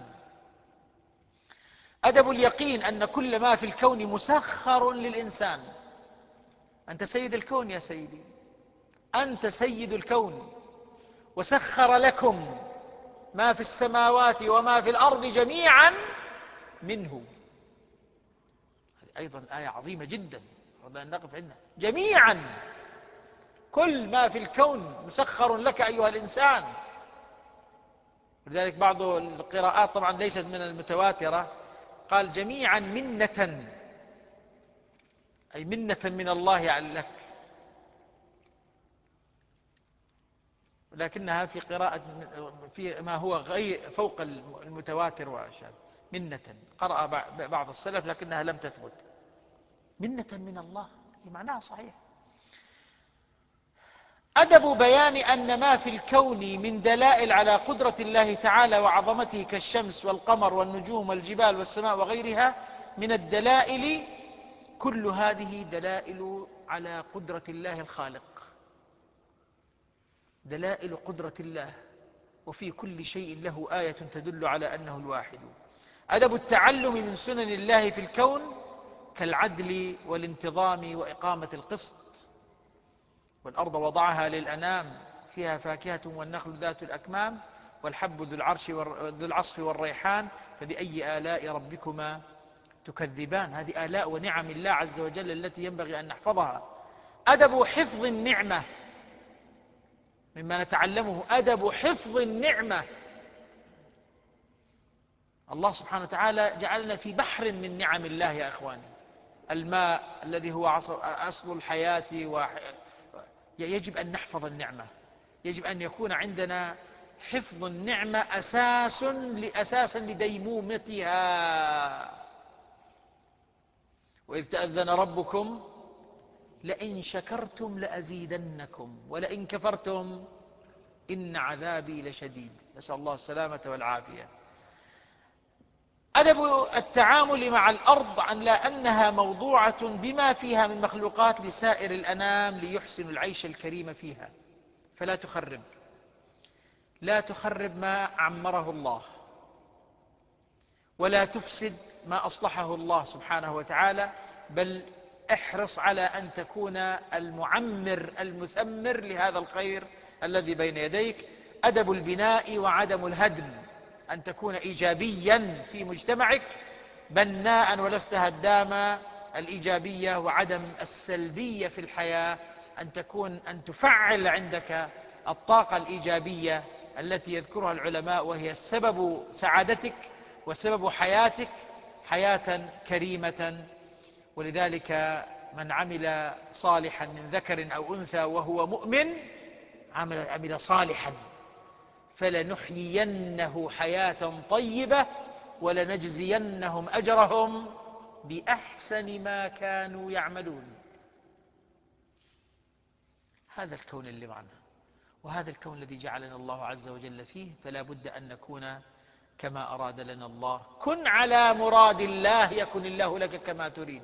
أدب اليقين أن كل ما في الكون مسخر للإنسان. أنت سيد الكون يا سيدي، أنت سيد الكون، وسخر لكم ما في السماوات وما في الأرض جميعا منه. هذه أيضا آية عظيمة جدا أن نقف عندها. جميعا، كل ما في الكون مسخر لك أيها الإنسان. لذلك بعض القراءات طبعا ليست من المتواترة قال جميعا منة، أي منة من الله لك، لكنها في قراءة في ما هو غير فوق المتواتر وأشار منة. قرأ بعض السلف لكنها لم تثبت. منة من الله معناها صحيح. أدب بيان أن ما في الكون من دلائل على قدرة الله تعالى وعظمته، كالشمس والقمر والنجوم والجبال والسماء وغيرها من الدلائل، كل هذه دلائل على قدرة الله الخالق، دلائل قدرة الله. وفي كل شيء له آية تدل على أنه الواحد. أدب التعلم من سنن الله في الكون، كالعدل والانتظام وإقامة القسط. والأرض وضعها للأنام، فيها فاكهة والنخل ذات الأكمام والحب ذو العصف والريحان، فبأي آلاء ربكما تكذبان. هذه آلاء ونعم الله عز وجل التي ينبغي أن نحفظها. أدب حفظ النعمة مما نتعلمه، أدب حفظ النعمة. الله سبحانه وتعالى جعلنا في بحر من نعم الله يا إخواني. الماء الذي هو أصل الحياة، يجب أن نحفظ النعمة. يجب أن يكون عندنا حفظ النعمة أساسا لديمومتها. وإذ تأذن ربكم لئن شكرتم لأزيدنكم ولئن كفرتم إن عذابي لشديد. نسأل الله السلامة والعافية. أدب التعامل مع الأرض عن لا أنها موضوعة بما فيها من مخلوقات لسائر الأنام ليحسن العيش الكريم فيها، فلا تخرب، لا تخرب ما عمره الله، ولا تفسد ما أصلحه الله سبحانه وتعالى، بل احرص على أن تكون المعمر المثمر لهذا الخير الذي بين يديك. أدب البناء وعدم الهدم، أن تكون إيجابيا في مجتمعك، بناء ولست هداما. الإيجابية وعدم السلبية في الحياة، أن تفعل عندك الطاقة الإيجابية التي يذكرها العلماء، وهي سبب سعادتك وسبب حياتك حياة كريمة. ولذلك من عمل صالحا من ذكر أو أنثى وهو مؤمن عمل صالحا فلنحيينه حياة طيبة ولنجزينهم أجرهم بأحسن ما كانوا يعملون. هذا الكون اللي معنا، وهذا الكون الذي جعلنا الله عز وجل فيه، فلا بد أن نكون كما أراد لنا الله. كن على مراد الله يكن الله لك كما تريد.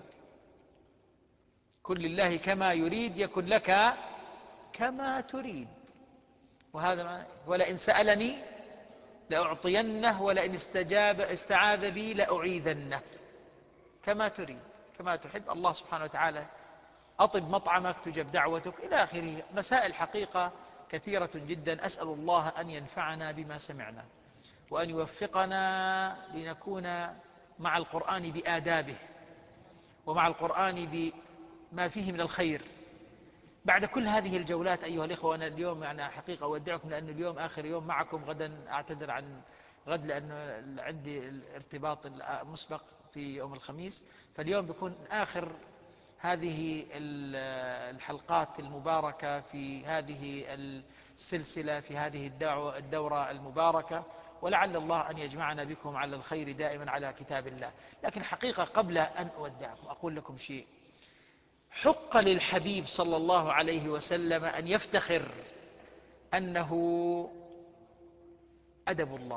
كن لله كما يريد يكن لك كما تريد. وهذا معنى ولئن سألني لأعطينه ولئن استعاذ بي لأعيذنه. كما تريد كما تحب. الله سبحانه وتعالى أطب مطعمك تجب دعوتك إلى آخره. مسائل حقيقة كثيرة جدا. أسأل الله أن ينفعنا بما سمعنا وأن يوفقنا لنكون مع القرآن بآدابه ومع القرآن بما فيه من الخير. بعد كل هذه الجولات أيها الإخوة، أنا اليوم يعني حقيقة أودعكم لأن اليوم آخر يوم معكم. غدا أعتذر عن غد لأن عندي الارتباط مسبق في يوم الخميس، فاليوم بيكون آخر هذه الحلقات المباركة في هذه السلسلة في هذه الدورة المباركة، ولعل الله أن يجمعنا بكم على الخير دائما على كتاب الله. لكن حقيقة قبل أن أودعكم أقول لكم شيء. حق للحبيب صلى الله عليه وسلم أن يفتخر أنه أدب الله.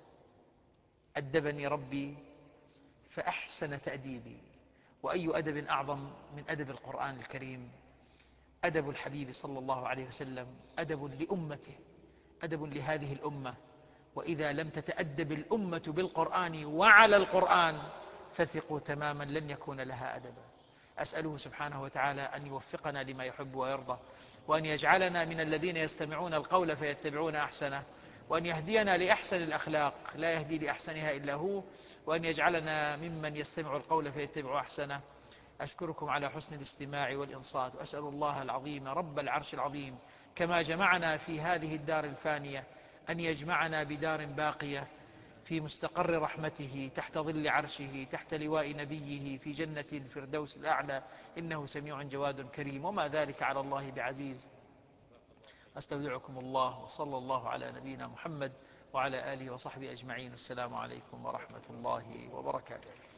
أدبني ربي فأحسن تأديبي. وأي أدب أعظم من أدب القرآن الكريم؟ أدب الحبيب صلى الله عليه وسلم أدب لأمته، أدب لهذه الأمة. وإذا لم تتأدب الأمة بالقرآن وعلى القرآن فثقوا تماما لن يكون لها أدبا. أسأله سبحانه وتعالى أن يوفقنا لما يحب ويرضى، وأن يجعلنا من الذين يستمعون القول فيتبعون أحسنه، وأن يهدينا لأحسن الأخلاق لا يهدي لأحسنها إلا هو، وأن يجعلنا ممن يستمع القول فيتبع أحسنه. أشكركم على حسن الاستماع والإنصات، وأسأل الله العظيم رب العرش العظيم كما جمعنا في هذه الدار الفانية أن يجمعنا بدار باقية في مستقر رحمته تحت ظل عرشه تحت لواء نبيه في جنة الفردوس الأعلى، إنه سميع جواد كريم وما ذلك على الله بعزيز. أستودعكم الله، وصلى الله على نبينا محمد وعلى آله وصحبه أجمعين. السلام عليكم ورحمة الله وبركاته.